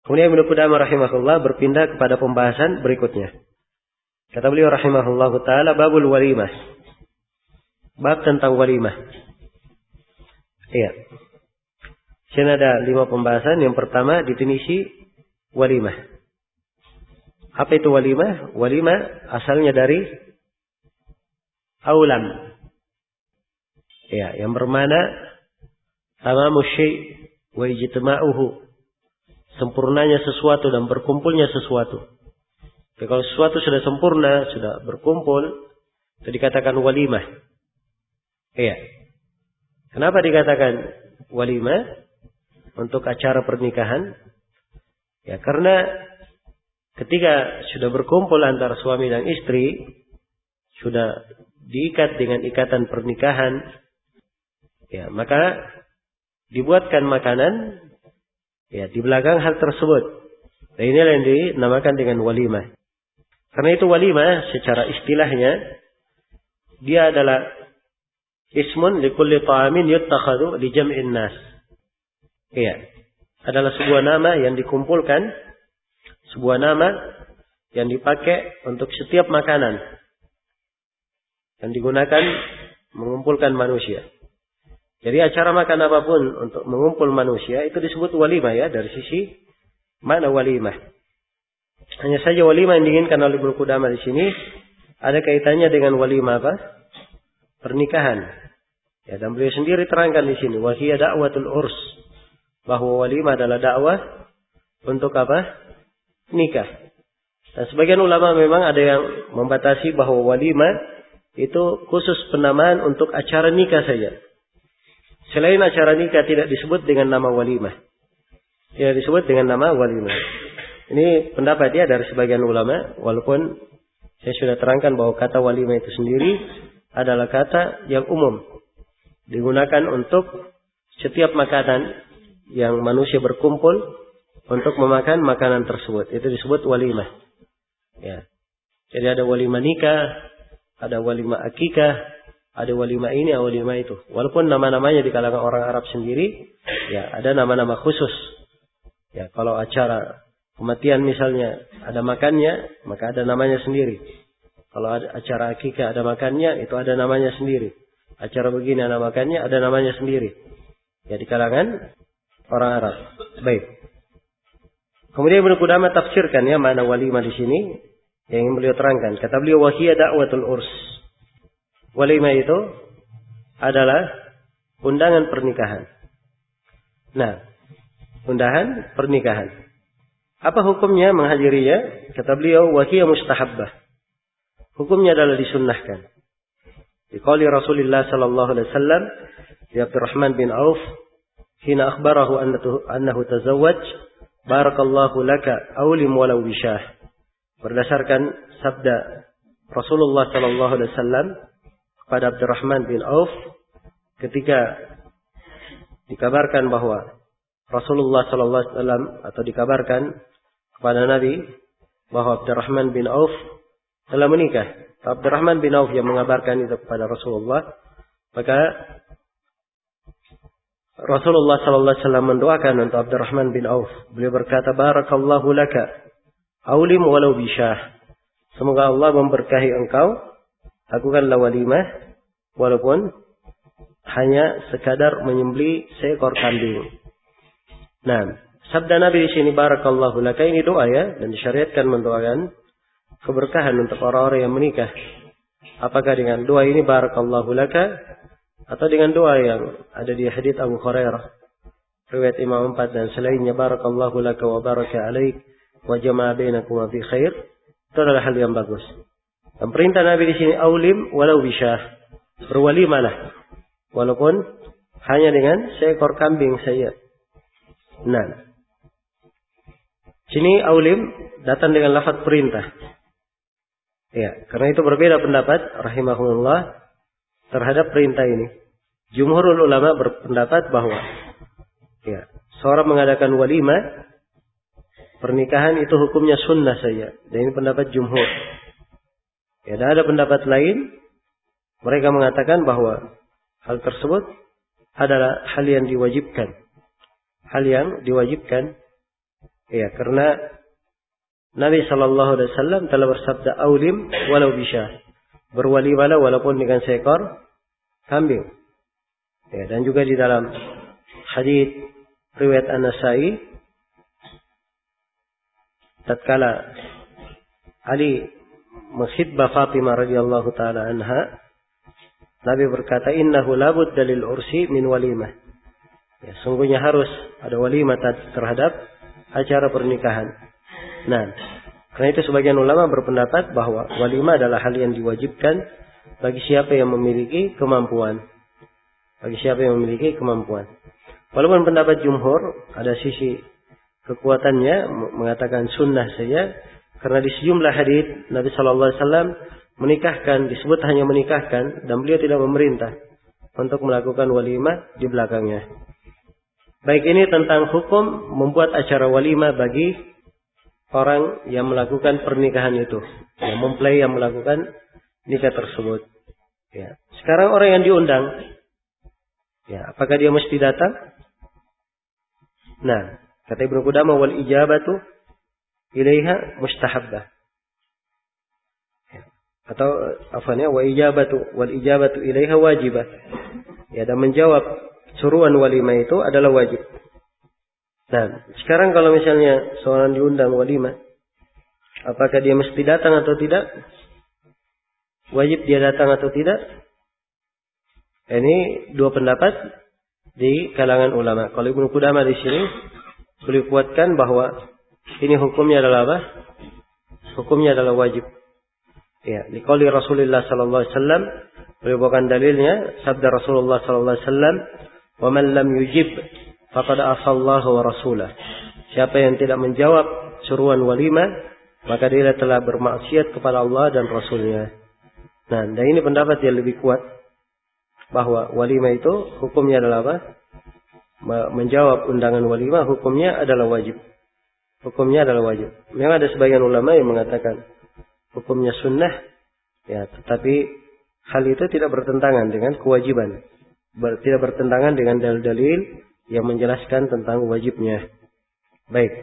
Kemudian Ibnu Qudamah rahimahullah berpindah kepada pembahasan berikutnya. Kata beliau rahimahullah taala, babul walimah. Bab tentang walimah. Iya. Sini ada 5 pembahasan. Yang pertama, definisi walimah. Apa itu walimah? Walimah asalnya dari aulam. Ya, yang bermakna tamamu syai' wa ijtima'uhu. Sempurnanya sesuatu dan berkumpulnya sesuatu. Jadi kalau sesuatu sudah sempurna, sudah berkumpul, itu dikatakan walimah. Iya. Kenapa dikatakan walimah? Untuk acara pernikahan. Ya, karena ketika sudah berkumpul antara suami dan istri, sudah diikat dengan ikatan pernikahan, ya, maka dibuatkan makanan, ya, di belakang hal tersebut. Dan inilah yang dinamakan dengan walimah. Karena itu walimah secara istilahnya, dia adalah ismun likulli ta'amin yuttakhadhu li jam'in nas. Iya. Adalah sebuah nama yang dikumpulkan, sebuah nama yang dipakai untuk setiap makanan yang digunakan mengumpulkan manusia. Jadi acara makan apapun untuk mengumpul manusia itu disebut walimah, ya, dari sisi makna walimah. Hanya saja walimah yang diinginkan oleh Ibnu Qudamah di sini ada kaitannya dengan walimah apa? Pernikahan. Ya, dan beliau sendiri terangkan di sini, wa hiya da'watul urs, bahwa walimah adalah dakwah untuk apa? Nikah. Dan sebagian ulama memang ada yang membatasi bahwa walimah itu khusus penamaan untuk acara nikah saja. Selain acara nikah tidak disebut dengan nama walimah. Tidak disebut dengan nama walimah. Ini pendapat dia dari sebagian ulama, walaupun saya sudah terangkan bahwa kata walimah itu sendiri adalah kata yang umum. Digunakan untuk setiap makanan yang manusia berkumpul untuk memakan makanan tersebut. Itu disebut walimah. Ya. Jadi ada walimah nikah, ada walimah akikah, ada walimah ini, ada walimah itu. Walaupun nama-namanya di kalangan orang Arab sendiri, ya, ada nama-nama khusus. Ya, kalau acara kematian misalnya ada makannya, maka ada namanya sendiri. Kalau ada acara akikah ada makannya, itu ada namanya sendiri. Acara begini ada makannya, ada namanya sendiri. Ya, di kalangan orang Arab. Baik. Kemudian Ibnu Qudamah tafsirkan, ya, makna walimah di sini yang ingin beliau terangkan. Kata beliau, wa hiya da'watul urs. Walimah itu adalah undangan pernikahan. Nah, undangan pernikahan. Apa hukumnya menghadirinya? Kata beliau, wa hiya mustahabbah. Hukumnya adalah disunnahkan. Di qauli Rasulullah sallallahu alaihi wasallam di Abdurrahman bin Auf hina akhbarahu annahu tazawwaj, barakallahu laka awlim walau bishah. Berdasarkan sabda Rasulullah sallallahu alaihi wasallam kepada Abdurrahman bin Auf ketika dikabarkan bahwa Rasulullah sallallahu alaihi wasallam atau dikabarkan kepada Nabi bahwa Abdurrahman bin Auf telah menikah. Abdurrahman bin Auf yang mengabarkan itu kepada Rasulullah, maka Rasulullah sallallahu alaihi wasallam mendoakan untuk Abdurrahman bin Auf. Beliau berkata, barakallahu laka aulim walau bishah. Semoga Allah memberkahi engkau, lakukanlah walimah walaupun hanya sekadar menyembelih seekor kambing. Nah, sabda Nabi di sini barakallahu laka ini doa, ya, dan disyariatkan mendoakan keberkahan untuk orang-orang yang menikah. Apakah dengan doa ini barakallahu laka atau dengan doa yang ada di hadits Abu Hurairah riwayat Imam 4 dan selainnya, barakallahu laka wa baraka alaik wa jama'a bainakum fi khair. Itu adalah hal yang bagus. Dan perintah Nabi di sini aulim walau bisyah. Berwalimalah walaupun hanya dengan seekor kambing saja. Nah, sini aulim datang dengan lafaz perintah. Ya, karena itu berbeda pendapat rahimahullah terhadap perintah ini. Jumhurul ulama berpendapat bahwa, ya, seorang mengadakan walimah pernikahan itu hukumnya sunnah saja. Dan ini pendapat jumhur. Ya, dan ada pendapat lain, mereka mengatakan bahwa hal tersebut adalah hal yang diwajibkan. Hal yang diwajibkan Ya, karena Nabi sallallahu alaihi wasallam telah bersabda, "Aulim walau bisyah." Berwalimalah walaupun dengan seekor kambing. Ya, dan juga di dalam hadis riwayat An-Nasa'i, tatkala Ali menkhitbah Fatimah radhiyallahu taala anha, Nabi berkata, "Innahu labudda lil ursi min walimah." Ya, sungguhnya harus ada walimah terhadap acara pernikahan. Nah, karena itu sebagian ulama berpendapat bahwa walimah adalah hal yang diwajibkan bagi siapa yang memiliki kemampuan. Bagi siapa yang memiliki kemampuan. Walaupun pendapat jumhur ada sisi kekuatannya mengatakan sunnah saja, karena di sejumlah hadis Nabi sallallahu alaihi wasallam menikahkan, disebut hanya menikahkan, dan beliau tidak memerintah untuk melakukan walimah di belakangnya. Baik, ini tentang hukum membuat acara walimah bagi orang yang melakukan pernikahan itu, yang mempelai yang melakukan nikah tersebut. Ya. Sekarang orang yang diundang, ya, apakah dia mesti datang? Nah, kata Ibnu Qudamah, wal ijabatu ilaiha mustahabbah. Ya. Atau afanya wal ijabatu ilaiha wajibah. Ya, dan menjawab suruhan walimah itu adalah wajib. Nah, sekarang kalau misalnya seorang diundang walimah, apakah dia mesti datang atau tidak? Wajib dia datang atau tidak? Ini dua pendapat di kalangan ulama. Kalau Ibnu Qudamah di sini beliau kuatkan bahwa ini hukumnya adalah apa? Hukumnya adalah wajib. Ya, di qauli Rasulullah sallallahu alaihi wasallam, beliau bawakan dalilnya sabda Rasulullah sallallahu alaihi wasallam, "Wa man lam yujib faqad asallahu wa rasulah." Siapa yang tidak menjawab seruan walimah, maka dia telah bermaksiat kepada Allah dan Rasulnya. Nah, dan ini pendapat yang lebih kuat bahwa walimah itu hukumnya adalah apa? Menjawab undangan walimah hukumnya adalah wajib. Hukumnya adalah wajib. Memang ada sebagian ulama yang mengatakan hukumnya sunnah, ya, tetapi hal itu tidak bertentangan dengan kewajiban. Tidak bertentangan dengan dalil-dalil yang menjelaskan tentang wajibnya. Baik.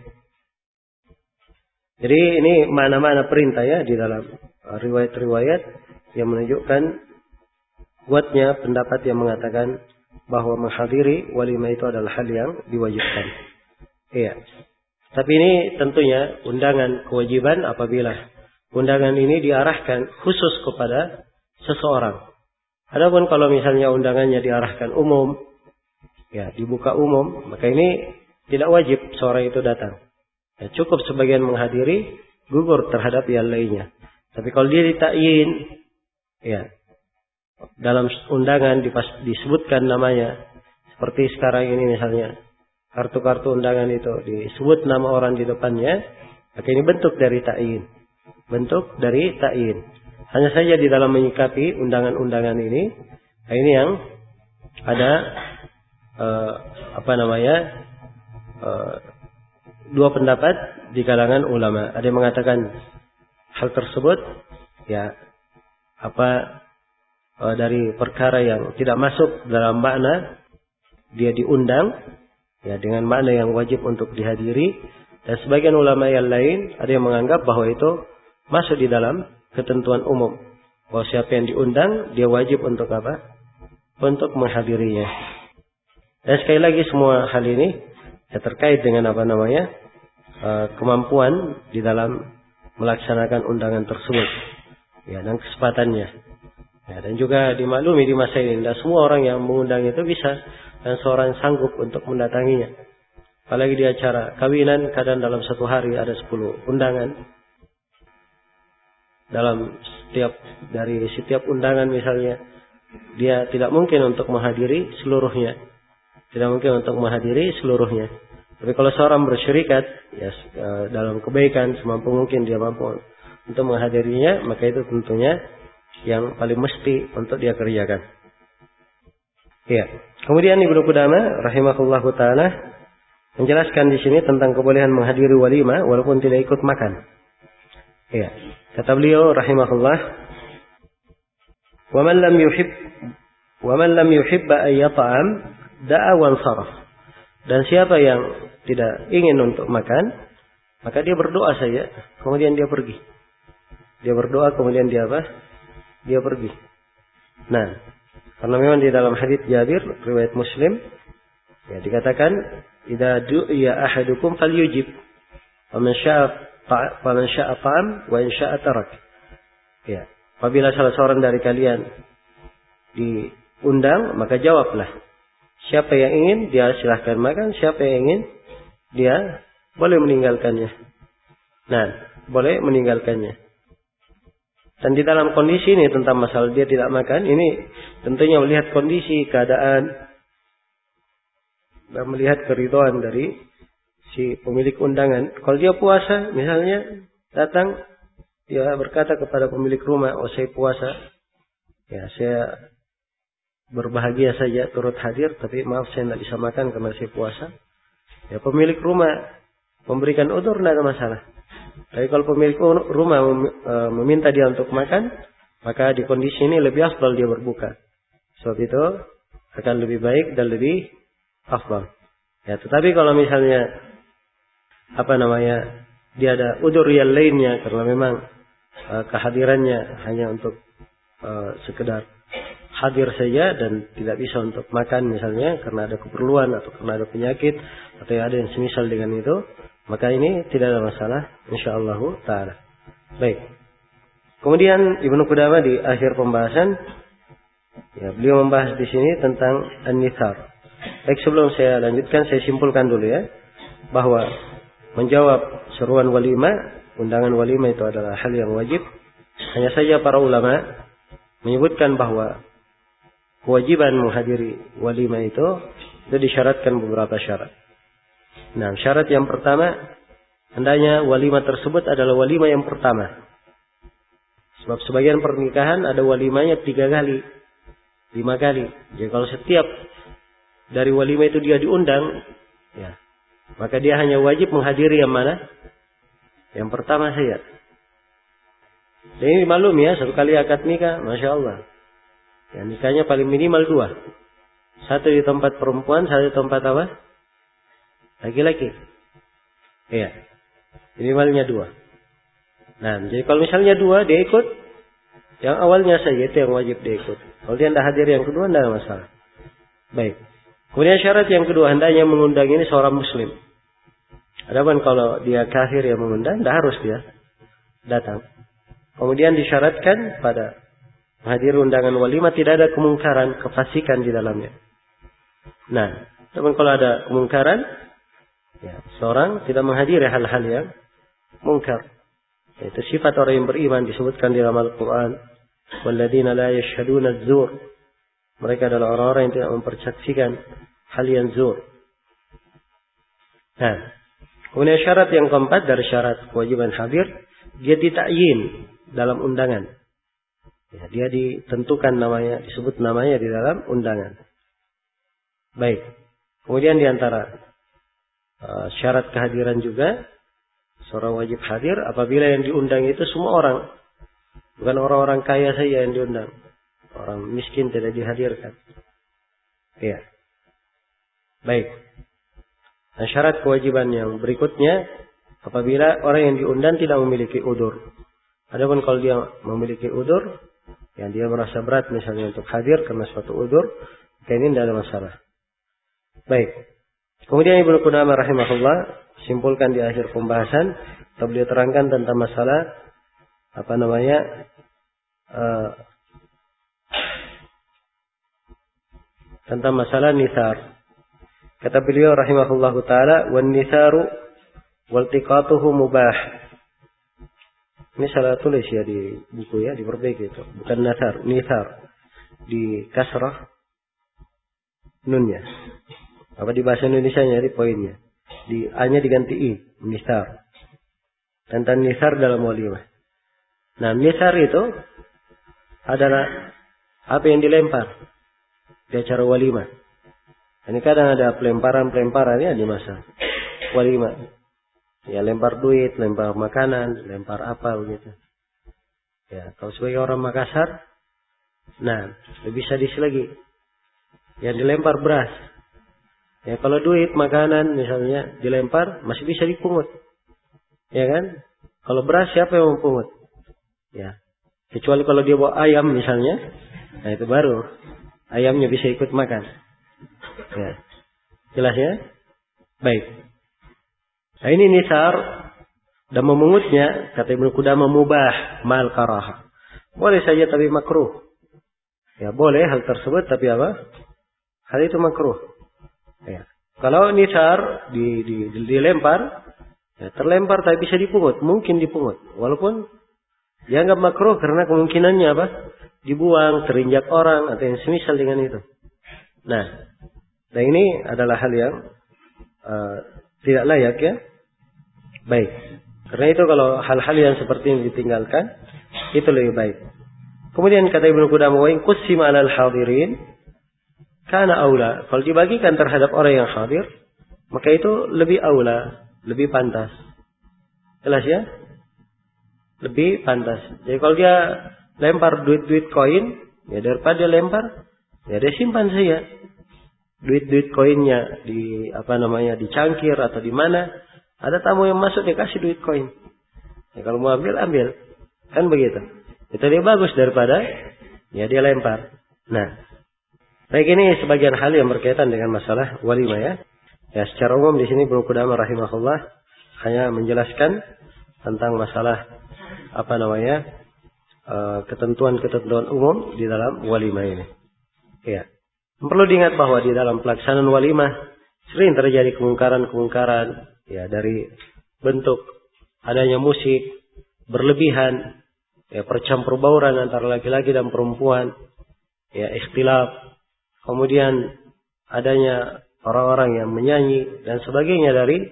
Jadi ini mana-mana perintah ya di dalam riwayat-riwayat yang menunjukkan kuatnya pendapat yang mengatakan bahwa menghadiri walimah itu adalah hal yang diwajibkan. Iya. Tapi ini tentunya undangan kewajiban apabila undangan ini diarahkan khusus kepada seseorang. Adapun kalau misalnya undangannya diarahkan umum, ya dibuka umum, maka ini tidak wajib seorang itu datang. Ya, cukup sebagian menghadiri, gugur terhadap yang lainnya. Tapi kalau dia ditakyin, ya dalam undangan disebutkan namanya, seperti sekarang ini misalnya kartu-kartu undangan itu disebut nama orang di depannya, maka ini bentuk dari takyin. Bentuk dari takyin. Hanya saja di dalam menyikapi undangan-undangan ini yang ada dua pendapat di kalangan ulama. Ada yang mengatakan hal tersebut ya dari perkara yang tidak masuk dalam makna dia diundang ya dengan makna yang wajib untuk dihadiri, dan sebagian ulama yang lain ada yang menganggap bahwa itu masuk di dalam ketentuan umum bahwa siapa yang diundang dia wajib untuk apa? Untuk menghadirinya. Dan sekali lagi semua hal ini ya terkait dengan kemampuan di dalam melaksanakan undangan tersebut ya dan kesempatannya. Ya, dan juga dimaklumi di masa ini tidak semua orang yang mengundang itu bisa dan seorang sanggup untuk mendatanginya. Apalagi di acara kawinan kadang dalam satu hari ada 10 undangan. Dari setiap undangan misalnya dia tidak mungkin untuk menghadiri seluruhnya. Tidak mungkin untuk menghadiri seluruhnya. Tapi kalau seorang bersyirikat ya dalam kebaikan semampu mungkin dia mampu untuk menghadirinya, maka itu tentunya yang paling mesti untuk dia kerjakan. Ya. Kemudian Ibnu Qudamah rahimahullahu taala menjelaskan di sini tentang kebolehan menghadiri walimah walaupun tidak ikut makan. Ya. Kata beliau rahimahullah, "Wa man lam yuhib an yat'am da'a wa ansaraf." Dan siapa yang tidak ingin untuk makan, Maka dia berdoa saja, kemudian dia pergi. Dia berdoa, kemudian dia apa? Dia pergi. Nah, karena memang di dalam hadits Jabir, riwayat Muslim, ya dikatakan, "Idza du'iya ahadukum falyujib, faman syaa ta'am, wa in syaa tarak." Ya, apabila salah seorang dari kalian diundang, maka jawablah. Siapa yang ingin, dia silahkan makan. Siapa yang ingin, dia boleh meninggalkannya. Nah, boleh meninggalkannya. Dan di dalam kondisi ini tentang masalah dia tidak makan, ini tentunya melihat kondisi, keadaan, dan melihat keridhaan dari si pemilik undangan. Kalau dia puasa, misalnya datang, dia berkata kepada pemilik rumah, "Oh, saya puasa. Ya, saya berbahagia saja turut hadir, tapi maaf saya tidak bisa makan karena saya puasa." Ya, pemilik rumah memberikan udzur, tidak ada masalah. Tapi kalau pemilik rumah meminta dia untuk makan, maka di kondisi ini lebih afdal dia berbuka. Sebab itu akan lebih baik dan lebih afdal. Ya, tetapi kalau misalnya dia ada udzur yang lainnya karena memang kehadirannya hanya untuk sekedar hadir saja dan tidak bisa untuk makan misalnya karena ada keperluan atau karena ada penyakit atau ada yang semisal dengan itu, maka ini tidak ada masalah insyaallah taala. Baik. Kemudian Ibnu Qudamah di akhir pembahasan, ya, beliau membahas di sini tentang an-nithar. Baik, sebelum saya lanjutkan, saya simpulkan dulu ya, bahwa menjawab seruan walimah, undangan walimah itu adalah hal yang wajib. Hanya saja para ulama menyebutkan bahwa kewajiban menghadiri walimah itu disyaratkan beberapa syarat. Nah, syarat yang pertama, hendaknya walimah tersebut adalah walimah yang pertama. Sebab sebagian pernikahan ada walimahnya 3 kali, 5 kali. Jadi kalau setiap dari walimah itu dia diundang, ya, maka dia hanya wajib menghadiri yang mana? Yang pertama saja. Dan ini maklum ya, 1 kali akad nikah, Masya Allah. Ya, nikahnya paling minimal 2. 1 di tempat perempuan, 1 di tempat apa? Laki-laki. Iya. Minimalnya 2. Nah, jadi kalau misalnya 2, dia ikut. Yang awalnya saja itu yang wajib dia ikut. Kalau dia tidak hadir yang kedua, tidak ada masalah. Baik. Kemudian syarat yang kedua, hendaknya mengundang ini seorang muslim. Adapun kalau dia kafir yang mengundang, tidak harus dia datang. Kemudian disyaratkan pada menghadiri undangan walimah tidak ada kemungkaran, kefasikan di dalamnya. Nah, namun kalau ada kemungkaran, ya, seorang tidak menghadiri hal-hal yang mungkar. Itu sifat orang yang beriman disebutkan di dalam Al-Quran. Walladzina la yashhaduna az-zur. Mereka adalah orang-orang yang tidak mempersaksikan hal yang zur. Nah, kemudian syarat yang keempat dari syarat kewajiban hadir, dia ditakyin dalam undangan. Ya, dia ditentukan namanya, disebut namanya di dalam undangan. Baik. Kemudian di antara syarat kehadiran juga, seorang wajib hadir apabila yang diundang itu semua orang. Bukan orang-orang kaya saja yang diundang. Orang miskin tidak dihadirkan. Ya. Baik. Nah, syarat kewajiban yang berikutnya, apabila orang yang diundang tidak memiliki udzur. Adapun kalau dia memiliki udzur, yang dia merasa berat misalnya untuk hadir karena suatu udzur, maka ini tidak ada masalah. Baik. Kemudian Ibnu Qudamah rahimahullah simpulkan di akhir pembahasan, beliau terangkan tentang masalah tentang masalah nithar. Kata beliau rahimahullahu taala, "Wan nitharu waltiqatuhu mubah." Ini salah tulis ya di buku ya, diperbaiki itu. Bukan nithar, nithar. Di kasrah nunnya. Apa di bahasa Indonesianya di poinnya. Di A-nya diganti I, nithar. Tentang nithar dalam walimah. Nah, nithar itu adalah apa yang dilempar di acara walimah. Ini kadang ada pelemparan ya di masa walimah. Ya, lempar duit, lempar makanan, lempar apa begitu. Ya, kalau sebagai orang Makassar, nah, lebih sadis lagi. Yang dilempar beras. Ya, kalau duit, makanan misalnya dilempar, masih bisa dipungut. Ya kan? Kalau beras siapa yang memungut? Ya. Kecuali kalau dia bawa ayam misalnya, nah itu baru ayamnya bisa ikut makan. Ya. Jelas ya? Baik. Nah ini nisar dan memungutnya kata Ibnu Qudamah mubah mal karahah. Boleh saja tapi makruh. Ya boleh hal tersebut tapi apa? Hal itu makruh. Ya. Kalau nisar dilempar, ya, terlempar tapi bisa dipungut, mungkin dipungut. Walaupun dianggap makruh karena kemungkinannya apa? Dibuang, terinjak orang atau yang semisal dengan itu. Nah ini adalah hal yang tidak layak ya. Baik. Karena itu kalau hal-hal yang seperti ini ditinggalkan, itu lebih baik. Kemudian kata Ibnu Qudamah, wa in qussima 'alal hadirin kana aula. Kalau dibagikan terhadap orang yang hadir, maka itu lebih aula, lebih pantas. Jelas ya? Lebih pantas. Jadi kalau dia lempar duit-duit koin, ya daripada dia lempar, ya dia simpan saja. Duit-duit koinnya di cangkir atau di mana. Ada tamu yang masuk dia kasih duit koin. Ya kalau mau ambil. Kan begitu. Itu lebih bagus daripada ya dia lempar. Nah, baik ini sebagian hal yang berkaitan dengan masalah walimah ya. Ya secara umum di sini Ibnu Qudamah rahimahullah hanya menjelaskan tentang masalah ketentuan-ketentuan umum di dalam walimah ini. Ya. Perlu diingat bahwa di dalam pelaksanaan walimah sering terjadi kemungkaran-kemungkaran ya dari bentuk adanya musik berlebihan, ya percampur bauran antara laki-laki dan perempuan, ya ikhtilaf, kemudian adanya orang-orang yang menyanyi dan sebagainya dari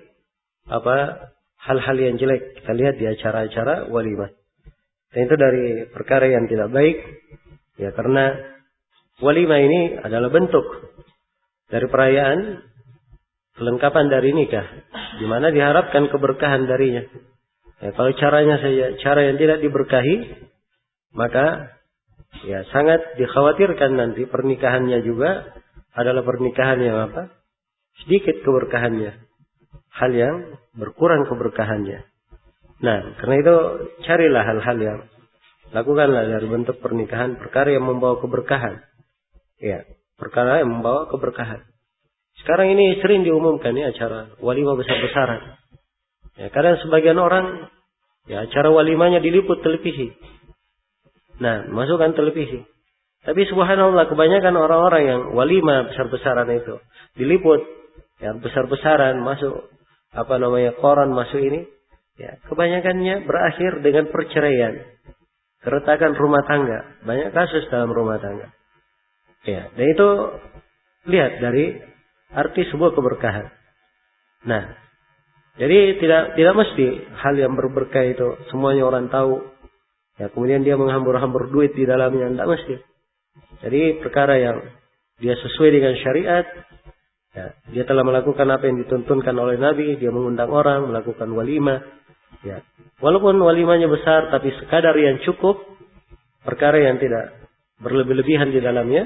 hal-hal yang jelek kita lihat di acara-acara walimah. Dan itu dari perkara yang tidak baik, ya karena walimah ini adalah bentuk dari perayaan kelengkapan dari nikah, di mana diharapkan keberkahan darinya. Ya, kalau caranya saja cara yang tidak diberkahi, maka ya sangat dikhawatirkan nanti pernikahannya juga adalah pernikahan yang sedikit keberkahannya, hal yang berkurang keberkahannya. Nah, karena itu carilah hal-hal yang lakukanlah dari bentuk pernikahan perkara yang membawa keberkahan. Ya, perkara yang membawa keberkahan. Sekarang ini sering diumumkan ya acara walimah besar-besaran. Ya, kadang sebagian orang ya acara walimahnya diliput televisi. Nah, masukkan televisi. Tapi subhanallah kebanyakan orang-orang yang walimah besar-besaran itu diliput ya besar-besaran masuk koran masuk ini. Ya, kebanyakannya berakhir dengan perceraian, keretakan rumah tangga. Banyak kasus dalam rumah tangga. Ya, dan itu lihat dari arti sebuah keberkahan. Nah, jadi tidak mesti hal yang berberkah itu semuanya orang tahu. Ya, kemudian dia menghambur-hambur duit di dalamnya, tidak mesti. Jadi perkara yang dia sesuai dengan syariat, ya, dia telah melakukan apa yang dituntunkan oleh Nabi, dia mengundang orang, melakukan walimah. Ya, walaupun walimahnya besar, tapi sekadar yang cukup, perkara yang tidak berlebih-lebihan di dalamnya,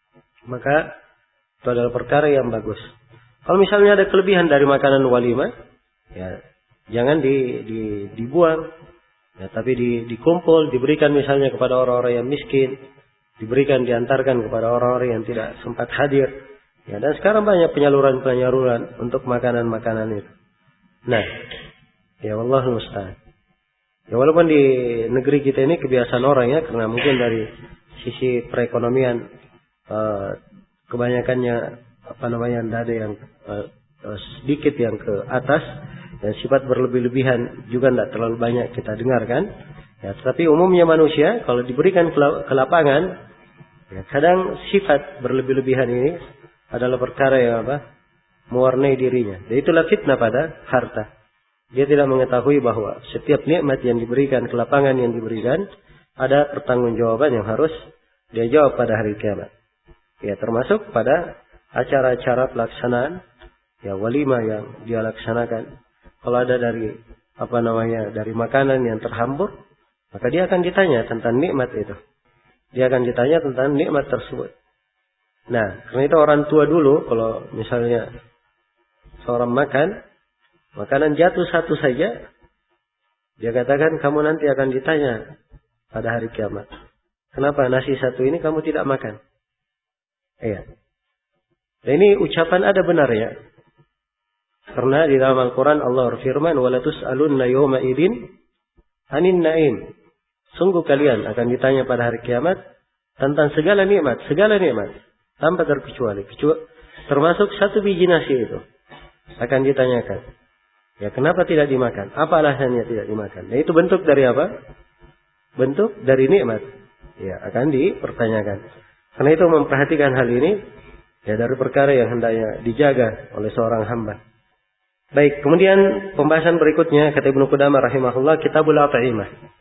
maka itu adalah perkara yang bagus. Kalau misalnya ada kelebihan dari makanan walimah, ya jangan dibuang, ya, tapi dikumpul, diberikan misalnya kepada orang-orang yang miskin, diantarkan kepada orang-orang yang tidak sempat hadir. Ya, dan sekarang banyak penyaluran untuk makanan-makanan itu. Nah, ya wallahul musta'an. Ya walaupun di negeri kita ini kebiasaan orang ya, karena mungkin dari sisi perekonomian kebanyakannya tidak ada yang sedikit yang ke atas, dan sifat berlebih-lebihan juga tidak terlalu banyak kita dengarkan. Ya, tetapi umumnya manusia kalau diberikan ke lapangan, ya, kadang sifat berlebih-lebihan ini adalah perkara yang mewarnai dirinya. Dan itulah fitnah pada harta. Dia tidak mengetahui bahwa setiap nikmat yang diberikan, ke lapangan yang diberikan, ada pertanggungjawaban yang harus dia jawab pada hari kiamat. Ya, termasuk pada acara-acara pelaksanaan ya walimah yang dia laksanakan. Kalau ada dari dari makanan yang terhambur, maka dia akan ditanya tentang nikmat itu. Dia akan ditanya tentang nikmat tersebut. Nah, karena itu orang tua dulu kalau misalnya seorang makanan jatuh satu saja, Dia katakan kamu nanti akan ditanya pada hari kiamat. Kenapa nasi satu ini kamu tidak makan? Iya. Dan ini ucapan ada benarnya. Karena di dalam Al-Quran Allah berfirman, وَلَا تُسْأَلُنَّ يَوْمَ إِذٍ عَنِ النَّعِيمِ. Sungguh kalian akan ditanya pada hari kiamat tentang segala nikmat, tanpa terkecuali. Termasuk satu biji nasi itu akan ditanyakan. Ya, kenapa tidak dimakan? Apa alasannya tidak dimakan? Nah, itu bentuk dari apa? Bentuk dari nikmat. Ya, akan dipertanyakan. Karena itu memperhatikan hal ini ya dari perkara yang hendaknya dijaga oleh seorang hamba. Baik, kemudian pembahasan berikutnya kata Ibnu Qudamah rahimahullah, Kitabul At'imah.